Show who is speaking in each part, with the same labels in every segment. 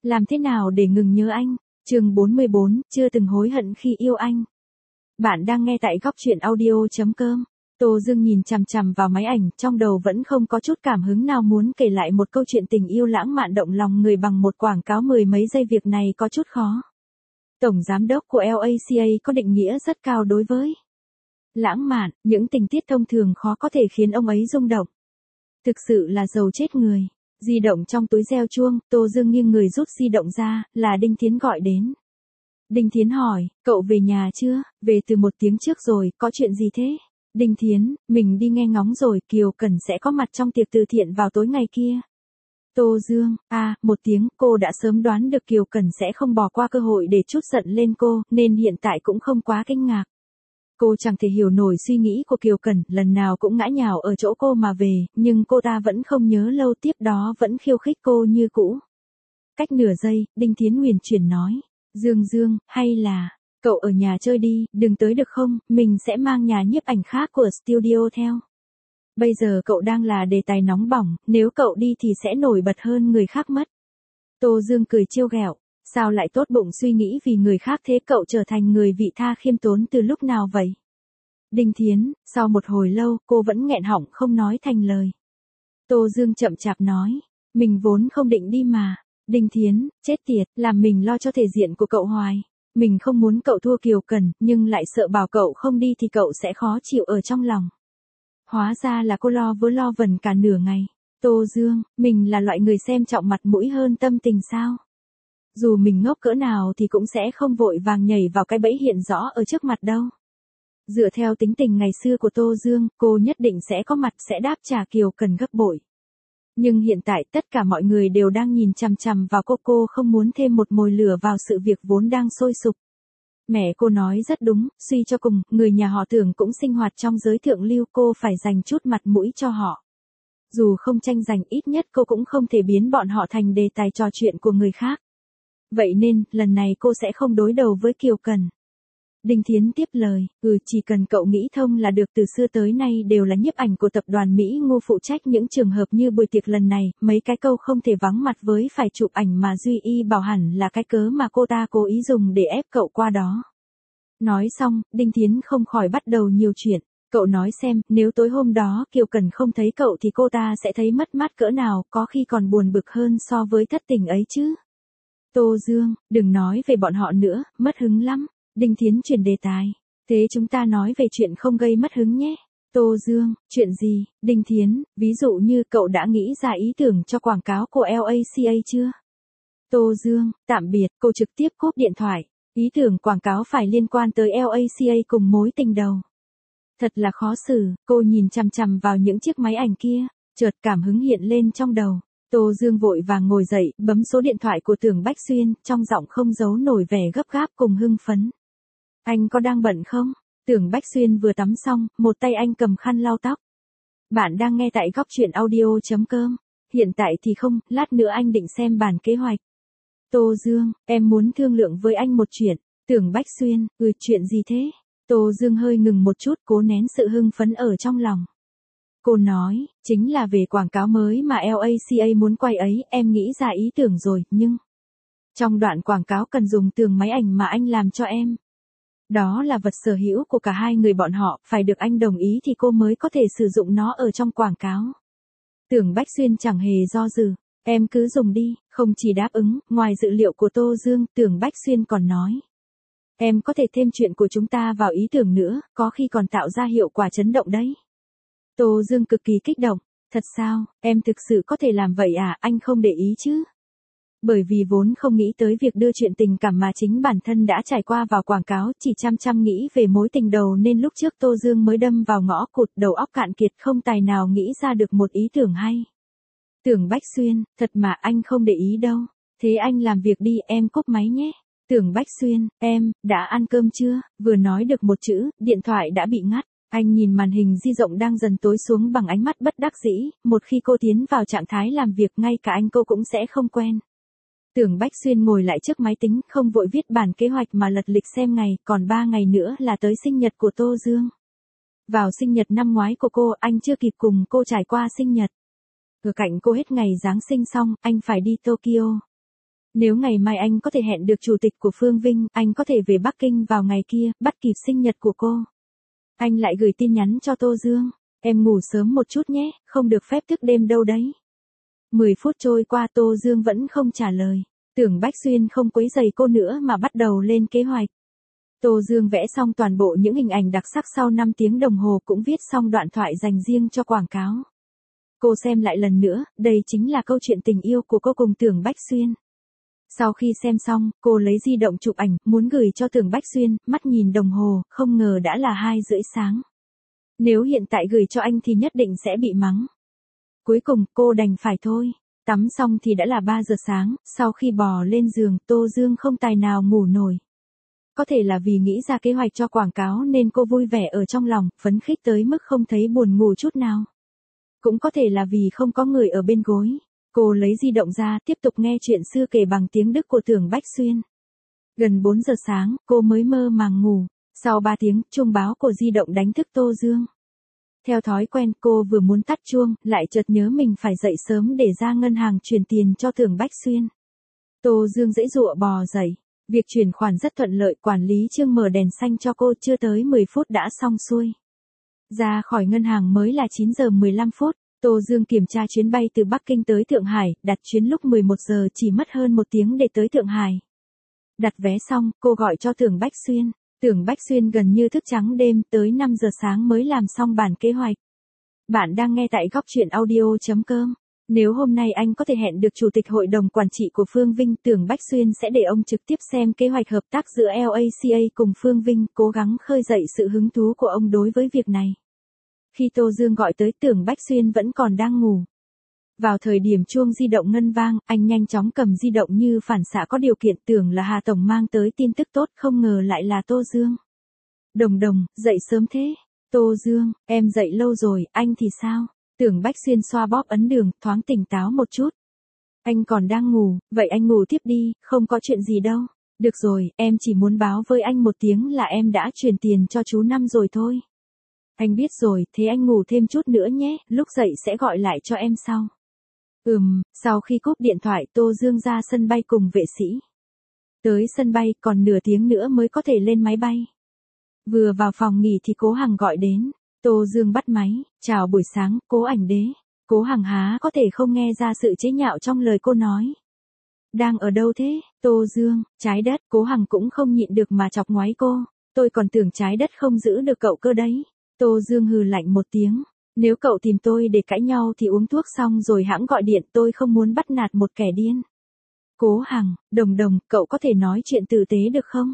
Speaker 1: Làm thế nào để ngừng nhớ anh? Chương 44, chưa từng hối hận khi yêu anh. Bạn đang nghe tại góc truyện audio.com. Tô Dương nhìn chằm chằm vào máy ảnh, trong đầu vẫn không có chút cảm hứng nào muốn kể lại một câu chuyện tình yêu lãng mạn động lòng người bằng một quảng cáo mười mấy giây, việc này có chút khó. Tổng giám đốc của LACA có định nghĩa rất cao đối với lãng mạn, những tình tiết thông thường khó có thể khiến ông ấy rung động. Thực sự là giàu chết người. Di động trong túi reo chuông, Tô Dương nghiêng người rút di động ra, là Đinh Thiến gọi đến. Đinh Thiến hỏi, cậu về nhà chưa? Về từ 1 tiếng trước rồi, có chuyện gì thế? Đinh Thiến, mình đi nghe ngóng rồi, Kiều Cẩn sẽ có mặt trong tiệc từ thiện vào tối ngày kia. Tô Dương, 1 tiếng, cô đã sớm đoán được Kiều Cẩn sẽ không bỏ qua cơ hội để trút giận lên cô, nên hiện tại cũng không quá kinh ngạc. Cô chẳng thể hiểu nổi suy nghĩ của Kiều Cẩn, lần nào cũng ngã nhào ở chỗ cô mà về, nhưng cô ta vẫn không nhớ lâu, tiếp đó vẫn khiêu khích cô như cũ. Cách nửa giây, Đinh Thiến huyền chuyển nói, Dương, hay là, cậu ở nhà chơi đi, đừng tới được không, mình sẽ mang nhà nhiếp ảnh khác của studio theo. Bây giờ cậu đang là đề tài nóng bỏng, nếu cậu đi thì sẽ nổi bật hơn người khác mất. Tô Dương cười trêu ghẹo. Sao lại tốt bụng suy nghĩ vì người khác thế, cậu trở thành người vị tha khiêm tốn từ lúc nào vậy? Đinh Thiến, sau một hồi lâu, cô vẫn nghẹn họng không nói thành lời. Tô Dương chậm chạp nói, mình vốn không định đi mà. Đinh Thiến, chết tiệt, làm mình lo cho thể diện của cậu hoài. Mình không muốn cậu thua Kiều Cẩn, nhưng lại sợ bảo cậu không đi thì cậu sẽ khó chịu ở trong lòng. Hóa ra là cô lo vẩn cả nửa ngày. Tô Dương, mình là loại người xem trọng mặt mũi hơn tâm tình sao? Dù mình ngốc cỡ nào thì cũng sẽ không vội vàng nhảy vào cái bẫy hiện rõ ở trước mặt đâu. Dựa theo tính tình ngày xưa của Tô Dương, cô nhất định sẽ có mặt, sẽ đáp trả Kiều Cẩn gấp bội. Nhưng hiện tại tất cả mọi người đều đang nhìn chằm chằm vào cô không muốn thêm một mồi lửa vào sự việc vốn đang sôi sục. Mẹ cô nói rất đúng, suy cho cùng, người nhà họ Tưởng cũng sinh hoạt trong giới thượng lưu, cô phải dành chút mặt mũi cho họ. Dù không tranh giành, ít nhất cô cũng không thể biến bọn họ thành đề tài trò chuyện của người khác. Vậy nên, lần này cô sẽ không đối đầu với Kiều Cẩn. Đinh Thiến tiếp lời, chỉ cần cậu nghĩ thông là được, từ xưa tới nay đều là nhiếp ảnh của tập đoàn Mỹ Ngô phụ trách những trường hợp như buổi tiệc lần này, mấy cái câu không thể vắng mặt với phải chụp ảnh mà Duy Y bảo hẳn là cái cớ mà cô ta cố ý dùng để ép cậu qua đó. Nói xong, Đinh Thiến không khỏi bắt đầu nhiều chuyện. Cậu nói xem, nếu tối hôm đó Kiều Cẩn không thấy cậu thì cô ta sẽ thấy mất mát cỡ nào, có khi còn buồn bực hơn so với thất tình ấy chứ. Tô Dương, đừng nói về bọn họ nữa, mất hứng lắm. Đinh Thiến chuyển đề tài. Thế chúng ta nói về chuyện không gây mất hứng nhé. Tô Dương, chuyện gì? Đinh Thiến, ví dụ như cậu đã nghĩ ra ý tưởng cho quảng cáo của LACA chưa? Tô Dương, tạm biệt, cô trực tiếp cúp điện thoại. Ý tưởng quảng cáo phải liên quan tới LACA cùng mối tình đầu. Thật là khó xử, cô nhìn chằm chằm vào những chiếc máy ảnh kia, chợt cảm hứng hiện lên trong đầu. Tô Dương vội vàng ngồi dậy, bấm số điện thoại của Tưởng Bách Xuyên, trong giọng không giấu nổi vẻ gấp gáp cùng hưng phấn. Anh có đang bận không? Tưởng Bách Xuyên vừa tắm xong, một tay anh cầm khăn lau tóc. Bạn đang nghe tại góc truyện audio.com. Hiện tại thì không, lát nữa anh định xem bản kế hoạch. Tô Dương, em muốn thương lượng với anh một chuyện. Tưởng Bách Xuyên, chuyện gì thế? Tô Dương hơi ngừng một chút, cố nén sự hưng phấn ở trong lòng. Cô nói, chính là về quảng cáo mới mà LACA muốn quay ấy, em nghĩ ra ý tưởng rồi, nhưng trong đoạn quảng cáo cần dùng tường máy ảnh mà anh làm cho em. Đó là vật sở hữu của cả hai người bọn họ, phải được anh đồng ý thì cô mới có thể sử dụng nó ở trong quảng cáo. Tưởng Bách Xuyên chẳng hề do dự, em cứ dùng đi, không chỉ đáp ứng, ngoài dự liệu của Tô Dương, Tưởng Bách Xuyên còn nói. Em có thể thêm chuyện của chúng ta vào ý tưởng nữa, có khi còn tạo ra hiệu quả chấn động đấy. Tô Dương cực kỳ kích động, thật sao, em thực sự có thể làm vậy à, anh không để ý chứ? Bởi vì vốn không nghĩ tới việc đưa chuyện tình cảm mà chính bản thân đã trải qua vào quảng cáo, chỉ chăm nghĩ về mối tình đầu nên lúc trước Tô Dương mới đâm vào ngõ cụt, đầu óc cạn kiệt không tài nào nghĩ ra được một ý tưởng hay. Tưởng Bách Xuyên, thật mà anh không để ý đâu, thế anh làm việc đi, em cúp máy nhé. Tưởng Bách Xuyên, em, đã ăn cơm chưa? Vừa nói được một chữ, điện thoại đã bị ngắt. Anh nhìn màn hình di động đang dần tối xuống bằng ánh mắt bất đắc dĩ, một khi cô tiến vào trạng thái làm việc ngay cả anh cô cũng sẽ không quen. Tưởng Bách Xuyên ngồi lại trước máy tính, không vội viết bản kế hoạch mà lật lịch xem ngày, còn 3 ngày nữa là tới sinh nhật của Tô Dương. Vào sinh nhật năm ngoái của cô, anh chưa kịp cùng cô trải qua sinh nhật. Ở cạnh cô hết ngày Giáng sinh xong, anh phải đi Tokyo. Nếu ngày mai anh có thể hẹn được chủ tịch của Phương Vinh, anh có thể về Bắc Kinh vào ngày kia, bắt kịp sinh nhật của cô. Anh lại gửi tin nhắn cho Tô Dương. Em ngủ sớm một chút nhé, không được phép thức đêm đâu đấy. 10 phút trôi qua Tô Dương vẫn không trả lời. Tưởng Bách Xuyên không quấy rầy cô nữa mà bắt đầu lên kế hoạch. Tô Dương vẽ xong toàn bộ những hình ảnh đặc sắc sau 5 tiếng đồng hồ, cũng viết xong đoạn thoại dành riêng cho quảng cáo. Cô xem lại lần nữa, đây chính là câu chuyện tình yêu của cô cùng Tưởng Bách Xuyên. Sau khi xem xong, cô lấy di động chụp ảnh, muốn gửi cho Tưởng Bách Xuyên, mắt nhìn đồng hồ, không ngờ đã là 2:30 sáng. Nếu hiện tại gửi cho anh thì nhất định sẽ bị mắng. Cuối cùng, cô đành phải thôi. Tắm xong thì đã là 3 giờ sáng, sau khi bò lên giường, Tô Dương không tài nào ngủ nổi. Có thể là vì nghĩ ra kế hoạch cho quảng cáo nên cô vui vẻ ở trong lòng, phấn khích tới mức không thấy buồn ngủ chút nào. Cũng có thể là vì không có người ở bên gối. Cô lấy di động ra, tiếp tục nghe chuyện xưa kể bằng tiếng Đức của Tưởng Bách Xuyên. Gần 4 giờ sáng, cô mới mơ màng ngủ. Sau 3 tiếng, chuông báo của di động đánh thức Tô Dương. Theo thói quen, cô vừa muốn tắt chuông, lại chợt nhớ mình phải dậy sớm để ra ngân hàng chuyển tiền cho Tưởng Bách Xuyên. Tô Dương giãy giụa bò dậy. Việc chuyển khoản rất thuận lợi, quản lý Trương mở đèn xanh cho cô, chưa tới 10 phút đã xong xuôi. Ra khỏi ngân hàng mới là 9 giờ 15 phút. Tô Dương kiểm tra chuyến bay từ Bắc Kinh tới Thượng Hải, đặt chuyến lúc 11 giờ, chỉ mất hơn 1 tiếng để tới Thượng Hải. Đặt vé xong, cô gọi cho Tưởng Bách Xuyên. Tưởng Bách Xuyên gần như thức trắng đêm, tới 5 giờ sáng mới làm xong bản kế hoạch. Bạn đang nghe tại góc truyện audio.com. Nếu hôm nay anh có thể hẹn được chủ tịch hội đồng quản trị của Phương Vinh, Tưởng Bách Xuyên sẽ để ông trực tiếp xem kế hoạch hợp tác giữa LACA cùng Phương Vinh, cố gắng khơi dậy sự hứng thú của ông đối với việc này. Khi Tô Dương gọi tới, Tưởng Bách Xuyên vẫn còn đang ngủ. Vào thời điểm chuông di động ngân vang, anh nhanh chóng cầm di động như phản xạ có điều kiện, tưởng là Hà Tổng mang tới tin tức tốt, không ngờ lại là Tô Dương. Đồng đồng, dậy sớm thế. Tô Dương, em dậy lâu rồi, anh thì sao? Tưởng Bách Xuyên xoa bóp ấn đường, thoáng tỉnh táo một chút. Anh còn đang ngủ, vậy anh ngủ tiếp đi, không có chuyện gì đâu. Được rồi, em chỉ muốn báo với anh một tiếng là em đã chuyển tiền cho chú Năm rồi thôi. Anh biết rồi, thế anh ngủ thêm chút nữa nhé, lúc dậy sẽ gọi lại cho em sau. Sau khi cúp điện thoại, Tô Dương ra sân bay cùng vệ sĩ. Tới sân bay, còn nửa tiếng nữa mới có thể lên máy bay. Vừa vào phòng nghỉ thì Cố Hằng gọi đến. Tô Dương bắt máy, chào buổi sáng, Cố Ảnh Đế. Cố Hằng há có thể không nghe ra sự chế nhạo trong lời cô nói. Đang ở đâu thế, Tô Dương? Trái đất. Cố Hằng cũng không nhịn được mà chọc ngoáy cô. Tôi còn tưởng trái đất không giữ được cậu cơ đấy. Tô Dương hừ lạnh một tiếng. Nếu cậu tìm tôi để cãi nhau thì uống thuốc xong rồi hãng gọi điện, tôi không muốn bắt nạt một kẻ điên. Cố Hằng, đồng đồng, cậu có thể nói chuyện tử tế được không?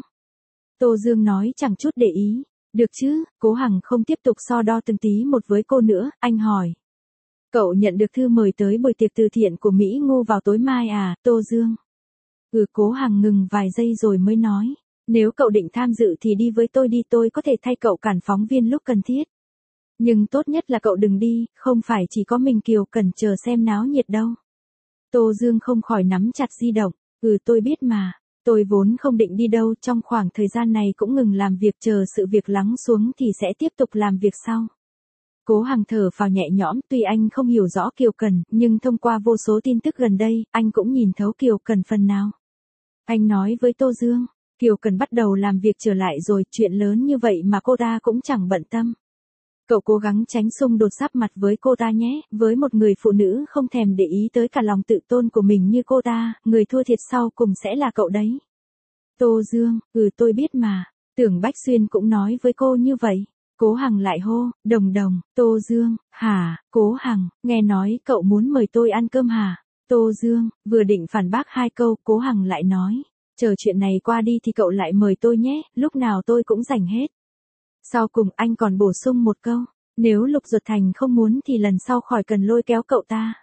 Speaker 1: Tô Dương nói chẳng chút để ý. Được chứ, Cố Hằng không tiếp tục so đo từng tí một với cô nữa, anh hỏi. Cậu nhận được thư mời tới buổi tiệc từ thiện của Mỹ Ngô vào tối mai à, Tô Dương? Cố Hằng ngừng vài giây rồi mới nói. Nếu cậu định tham dự thì đi với tôi đi, tôi có thể thay cậu cản phóng viên lúc cần thiết. Nhưng tốt nhất là cậu đừng đi, không phải chỉ có mình Kiều Cần chờ xem náo nhiệt đâu. Tô Dương không khỏi nắm chặt di động. Tôi biết mà. Tôi vốn không định đi đâu, trong khoảng thời gian này cũng ngừng làm việc chờ sự việc lắng xuống thì sẽ tiếp tục làm việc sau. Cố Hằng thở phào nhẹ nhõm, tuy anh không hiểu rõ Kiều Cần, nhưng thông qua vô số tin tức gần đây, anh cũng nhìn thấu Kiều Cần phần nào. Anh nói với Tô Dương, Kiều Cần bắt đầu làm việc trở lại rồi, chuyện lớn như vậy mà cô ta cũng chẳng bận tâm. Cậu cố gắng tránh xung đột giáp mặt với cô ta nhé, với một người phụ nữ không thèm để ý tới cả lòng tự tôn của mình như cô ta, người thua thiệt sau cùng sẽ là cậu đấy. Tô Dương, tôi biết mà. Tưởng Bách Xuyên cũng nói với cô như vậy. Cố Hằng lại hô, đồng đồng. Tô Dương, hả, Cố Hằng, nghe nói cậu muốn mời tôi ăn cơm hả? Tô Dương, vừa định phản bác 2 câu, Cố Hằng lại nói, chờ chuyện này qua đi thì cậu lại mời tôi nhé, lúc nào tôi cũng rảnh hết. Sau cùng anh còn bổ sung một câu, nếu Lục Duật Thành không muốn thì lần sau khỏi cần lôi kéo cậu ta.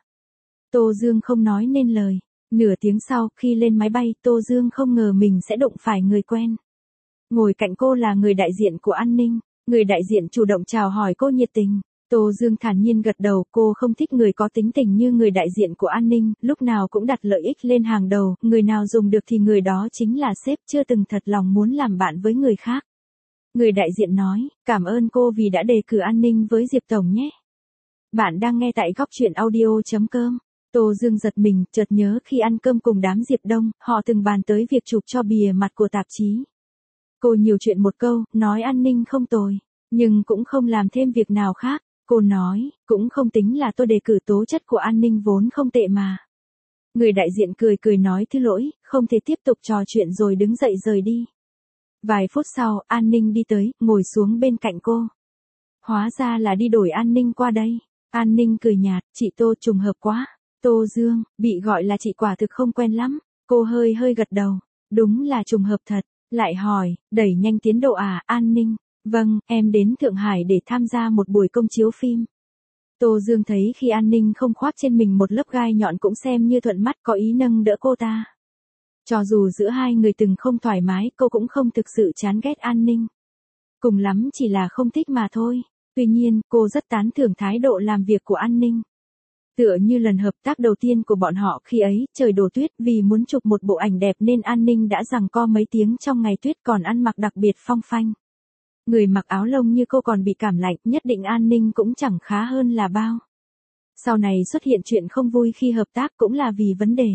Speaker 1: Tô Dương không nói nên lời. Nửa tiếng sau, khi lên máy bay, Tô Dương không ngờ mình sẽ đụng phải người quen. Ngồi cạnh cô là người đại diện của an ninh. Người đại diện chủ động chào hỏi cô nhiệt tình. Tô Dương thản nhiên gật đầu, cô không thích người có tính tình như người đại diện của an ninh, lúc nào cũng đặt lợi ích lên hàng đầu, người nào dùng được thì người đó chính là sếp, chưa từng thật lòng muốn làm bạn với người khác. Người đại diện nói, cảm ơn cô vì đã đề cử an ninh với Diệp Tổng nhé. Bạn đang nghe tại góc truyện audio.com. Tô Dương giật mình, chợt nhớ khi ăn cơm cùng đám Diệp Đông, họ từng bàn tới việc chụp cho bìa mặt của tạp chí. Cô nhiều chuyện một câu, nói an ninh không tồi, nhưng cũng không làm thêm việc nào khác. Cô nói, cũng không tính là tôi đề cử tố chất của an ninh vốn không tệ mà. Người đại diện cười cười nói thứ lỗi, không thể tiếp tục trò chuyện rồi đứng dậy rời đi. Vài phút sau, an ninh đi tới, ngồi xuống bên cạnh cô. Hóa ra là đi đổi an ninh qua đây. An ninh cười nhạt, chị Tô trùng hợp quá. Tô Dương, bị gọi là chị quả thực không quen lắm. Cô hơi hơi gật đầu. Đúng là trùng hợp thật. Lại hỏi, đẩy nhanh tiến độ à, an ninh. Vâng, em đến Thượng Hải để tham gia một buổi công chiếu phim. Tô Dương thấy khi an ninh không khoác trên mình một lớp gai nhọn cũng xem như thuận mắt, có ý nâng đỡ cô ta. Cho dù giữa hai người từng không thoải mái, cô cũng không thực sự chán ghét an ninh. Cùng lắm chỉ là không thích mà thôi. Tuy nhiên, cô rất tán thưởng thái độ làm việc của an ninh. Tựa như lần hợp tác đầu tiên của bọn họ khi ấy, trời đổ tuyết, vì muốn chụp một bộ ảnh đẹp nên an ninh đã giằng co mấy tiếng trong ngày tuyết, còn ăn mặc đặc biệt phong phanh. Người mặc áo lông như cô còn bị cảm lạnh, nhất định an ninh cũng chẳng khá hơn là bao. Sau này xuất hiện chuyện không vui khi hợp tác cũng là vì vấn đề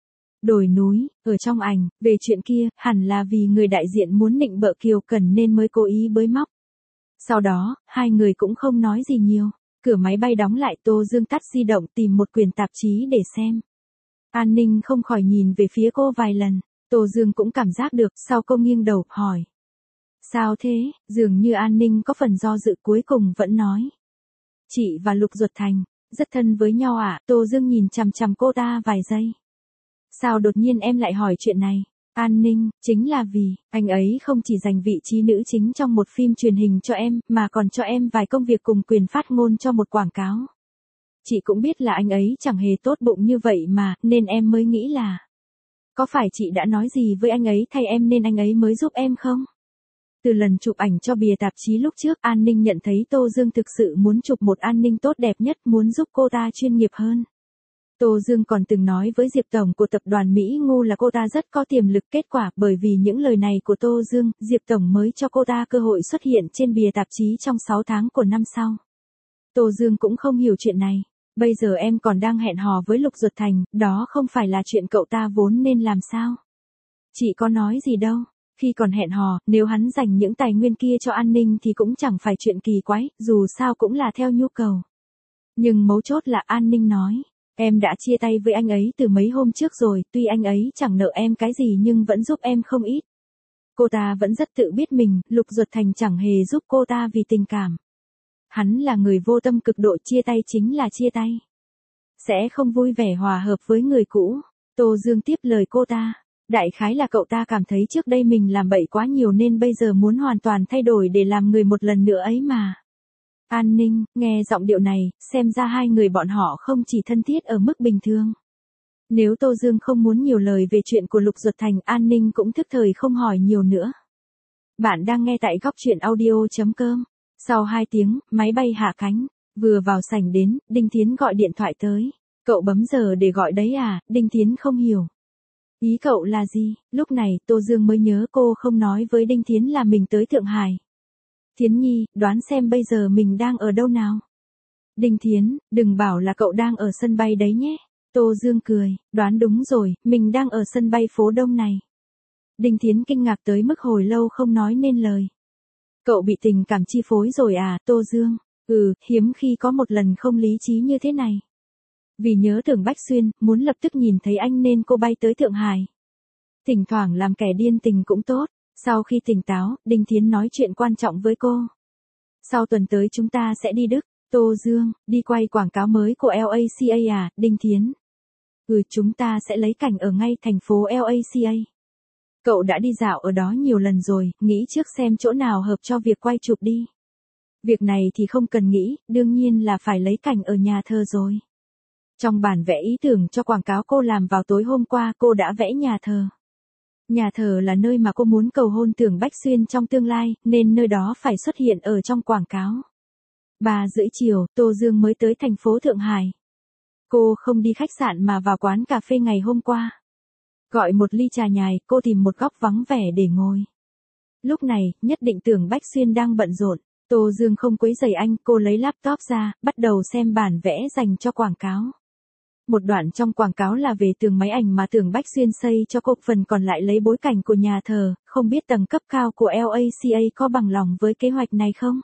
Speaker 1: đồi núi, ở trong ảnh, về chuyện kia, hẳn là vì người đại diện muốn nịnh bợ Kiều Cần nên mới cố ý bới móc. Sau đó, hai người cũng không nói gì nhiều. Cửa máy bay đóng lại, Tô Dương tắt di động tìm một quyển tạp chí để xem. An ninh không khỏi nhìn về phía cô vài lần. Tô Dương cũng cảm giác được, sau cô nghiêng đầu, hỏi. Sao thế, dường như an ninh có phần do dự, cuối cùng vẫn nói. Chị và Lục Duật Thành, rất thân với nhau à? Tô Dương nhìn chằm chằm cô ta vài giây. Sao đột nhiên em lại hỏi chuyện này? An ninh, chính là vì, anh ấy không chỉ giành vị trí nữ chính trong một phim truyền hình cho em, mà còn cho em vài công việc cùng quyền phát ngôn cho một quảng cáo. Chị cũng biết là anh ấy chẳng hề tốt bụng như vậy mà, nên em mới nghĩ là. Có phải chị đã nói gì với anh ấy thay em nên anh ấy mới giúp em không? Từ lần chụp ảnh cho bìa tạp chí lúc trước, an ninh nhận thấy Tô Dương thực sự muốn chụp một an ninh tốt đẹp nhất, muốn giúp cô ta chuyên nghiệp hơn. Tô Dương còn từng nói với Diệp Tổng của tập đoàn Mỹ Ngu là cô ta rất có tiềm lực, kết quả bởi vì những lời này của Tô Dương, Diệp Tổng mới cho cô ta cơ hội xuất hiện trên bìa tạp chí trong 6 tháng của năm sau. Tô Dương cũng không hiểu chuyện này. Bây giờ em còn đang hẹn hò với Lục Duật Thành, đó không phải là chuyện cậu ta vốn nên làm sao? Chị có nói gì đâu. Khi còn hẹn hò, nếu hắn dành những tài nguyên kia cho an ninh thì cũng chẳng phải chuyện kỳ quái, dù sao cũng là theo nhu cầu. Nhưng mấu chốt là an ninh nói. Em đã chia tay với anh ấy từ mấy hôm trước rồi, tuy anh ấy chẳng nợ em cái gì nhưng vẫn giúp em không ít. Cô ta vẫn rất tự biết mình, Lục Duật Thành chẳng hề giúp cô ta vì tình cảm. Hắn là người vô tâm cực độ, chia tay chính là chia tay. Sẽ không vui vẻ hòa hợp với người cũ. Tô Dương tiếp lời cô ta. Đại khái là cậu ta cảm thấy trước đây mình làm bậy quá nhiều nên bây giờ muốn hoàn toàn thay đổi để làm người một lần nữa ấy mà. An ninh, nghe giọng điệu này, xem ra hai người bọn họ không chỉ thân thiết ở mức bình thường. Nếu Tô Dương không muốn nhiều lời về chuyện của Lục Duật Thành, an ninh cũng thức thời không hỏi nhiều nữa. Bạn đang nghe tại góc truyện audio.com. Sau 2 tiếng, máy bay hạ cánh. Vừa vào sảnh đến, Đinh Thiến gọi điện thoại tới. Cậu bấm giờ để gọi đấy à? Đinh Thiến không hiểu. Ý cậu là gì? Lúc này, Tô Dương mới nhớ cô không nói với Đinh Thiến là mình tới Thượng Hải. Thiến Nhi, đoán xem bây giờ mình đang ở đâu nào? Đinh Thiến, đừng bảo là cậu đang ở sân bay đấy nhé. Tô Dương cười, đoán đúng rồi, mình đang ở sân bay phố Đông này. Đinh Thiến kinh ngạc tới mức hồi lâu không nói nên lời. Cậu bị tình cảm chi phối rồi à, Tô Dương? Hiếm khi có một lần không lý trí như thế này. Vì nhớ Tưởng Bách Xuyên, muốn lập tức nhìn thấy anh nên cô bay tới Thượng Hải. Thỉnh thoảng làm kẻ điên tình cũng tốt. Sau khi tỉnh táo, Đinh Thiến nói chuyện quan trọng với cô. Sau tuần tới chúng ta sẽ đi Đức. Tô Dương, đi quay quảng cáo mới của LACA à, Đinh Thiến? Chúng ta sẽ lấy cảnh ở ngay thành phố LACA. Cậu đã đi dạo ở đó nhiều lần rồi, nghĩ trước xem chỗ nào hợp cho việc quay chụp đi. Việc này thì không cần nghĩ, đương nhiên là phải lấy cảnh ở nhà thờ rồi. Trong bản vẽ ý tưởng cho quảng cáo cô làm vào tối hôm qua, cô đã vẽ nhà thờ. Nhà thờ là nơi mà cô muốn cầu hôn Tưởng Bách Xuyên trong tương lai, nên nơi đó phải xuất hiện ở trong quảng cáo. 3:30 chiều, Tô Dương mới tới thành phố Thượng Hải. Cô không đi khách sạn mà vào quán cà phê ngày hôm qua. Gọi một ly trà nhài, cô tìm một góc vắng vẻ để ngồi. Lúc này, nhất định Tưởng Bách Xuyên đang bận rộn. Tô Dương không quấy rầy anh, cô lấy laptop ra, bắt đầu xem bản vẽ dành cho quảng cáo. Một đoạn trong quảng cáo là về tường máy ảnh mà Tưởng Bách Xuyên xây cho cô, phần còn lại lấy bối cảnh của nhà thờ, không biết tầng cấp cao của LACA có bằng lòng với kế hoạch này không?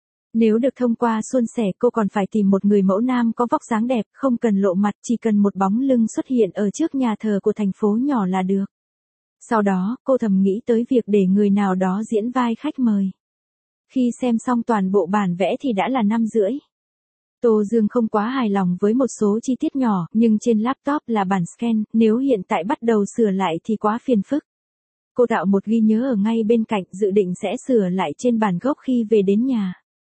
Speaker 1: Nếu được thông qua suôn sẻ, cô còn phải tìm một người mẫu nam có vóc dáng đẹp, không cần lộ mặt, chỉ cần một bóng lưng xuất hiện ở trước nhà thờ của thành phố nhỏ là được. Sau đó, cô thầm nghĩ tới việc để người nào đó diễn vai khách mời. Khi xem xong toàn bộ bản vẽ thì đã là 5:30. Tô Dương không quá hài lòng với một số chi tiết nhỏ, nhưng trên laptop là bản scan, nếu hiện tại bắt đầu sửa lại thì quá phiền phức. Cô tạo một ghi nhớ ở ngay bên cạnh, dự định sẽ sửa lại trên bản gốc khi về đến nhà.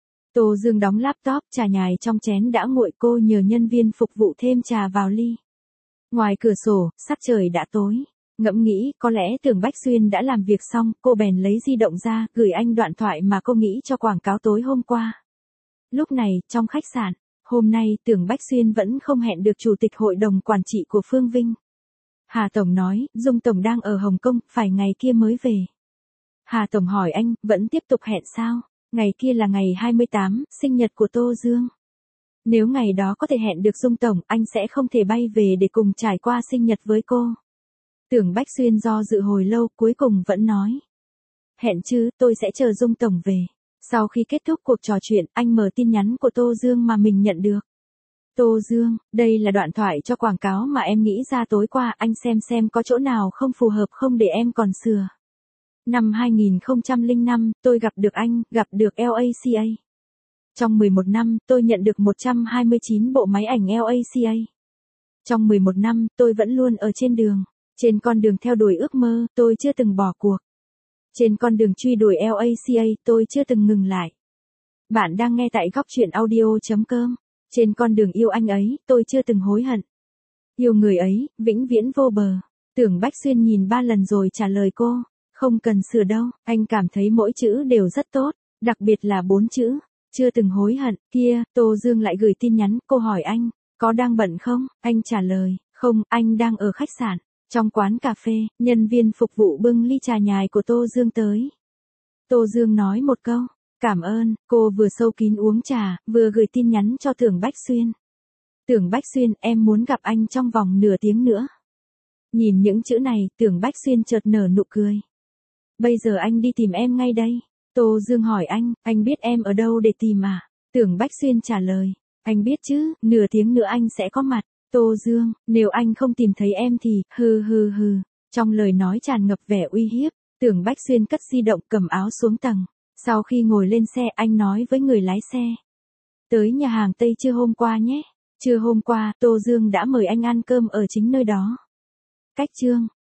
Speaker 1: Tô Dương đóng laptop, trà nhài trong chén đã nguội, cô nhờ nhân viên phục vụ thêm trà vào ly. Ngoài cửa sổ, sắc trời đã tối. Ngẫm nghĩ, có lẽ Tưởng Bách Xuyên đã làm việc xong, cô bèn lấy di động ra, gửi anh đoạn thoại mà cô nghĩ cho quảng cáo tối hôm qua. Lúc này, trong khách sạn, hôm nay Tưởng Bách Xuyên vẫn không hẹn được chủ tịch hội đồng quản trị của Phương Vinh. Hà Tổng nói, Dung Tổng đang ở Hồng Kông, phải ngày kia mới về. Hà Tổng hỏi anh, vẫn tiếp tục hẹn sao? Ngày kia là ngày 28, sinh nhật của Tô Dương. Nếu ngày đó có thể hẹn được Dung Tổng, anh sẽ không thể bay về để cùng trải qua sinh nhật với cô. Tưởng Bách Xuyên do dự hồi lâu, cuối cùng vẫn nói. Hẹn chứ, tôi sẽ chờ Dung Tổng về. Sau khi kết thúc cuộc trò chuyện, anh mở tin nhắn của Tô Dương mà mình nhận được. Tô Dương, đây là đoạn thoại cho quảng cáo mà em nghĩ ra tối qua, anh xem có chỗ nào không phù hợp không để em còn sửa. Năm 2005, tôi gặp được anh, gặp được LACA. Trong 11 năm, tôi nhận được 129 bộ máy ảnh LACA. Trong 11 năm, tôi vẫn luôn ở trên đường. Trên con đường theo đuổi ước mơ, tôi chưa từng bỏ cuộc. Trên con đường truy đuổi LACA, tôi chưa từng ngừng lại. Bạn đang nghe tại góc truyện audio.com. Trên con đường yêu anh ấy, tôi chưa từng hối hận. Yêu người ấy, vĩnh viễn vô bờ. Tưởng Bách Xuyên nhìn 3 lần rồi trả lời cô. Không cần sửa đâu, anh cảm thấy mỗi chữ đều rất tốt, đặc biệt là 4 chữ. Chưa từng hối hận. Kia, Tô Dương lại gửi tin nhắn, cô hỏi anh, có đang bận không? Anh trả lời, không, anh đang ở khách sạn. Trong quán cà phê, nhân viên phục vụ bưng ly trà nhài của Tô Dương tới. Tô Dương nói một câu, cảm ơn, cô vừa sâu kín uống trà, vừa gửi tin nhắn cho Tưởng Bách Xuyên. Tưởng Bách Xuyên, em muốn gặp anh trong vòng nửa tiếng nữa. Nhìn những chữ này, Tưởng Bách Xuyên chợt nở nụ cười. Bây giờ anh đi tìm em ngay đây. Tô Dương hỏi anh biết em ở đâu để tìm à? Tưởng Bách Xuyên trả lời, anh biết chứ, nửa tiếng nữa anh sẽ có mặt. Tô Dương, nếu anh không tìm thấy em thì, hừ. Trong lời nói tràn ngập vẻ uy hiếp, Tưởng Bách Xuyên cất di động cầm áo xuống tầng. Sau khi ngồi lên xe, anh nói với người lái xe. Tới nhà hàng Tây trưa hôm qua nhé. Trưa hôm qua, Tô Dương đã mời anh ăn cơm ở chính nơi đó. Cách chương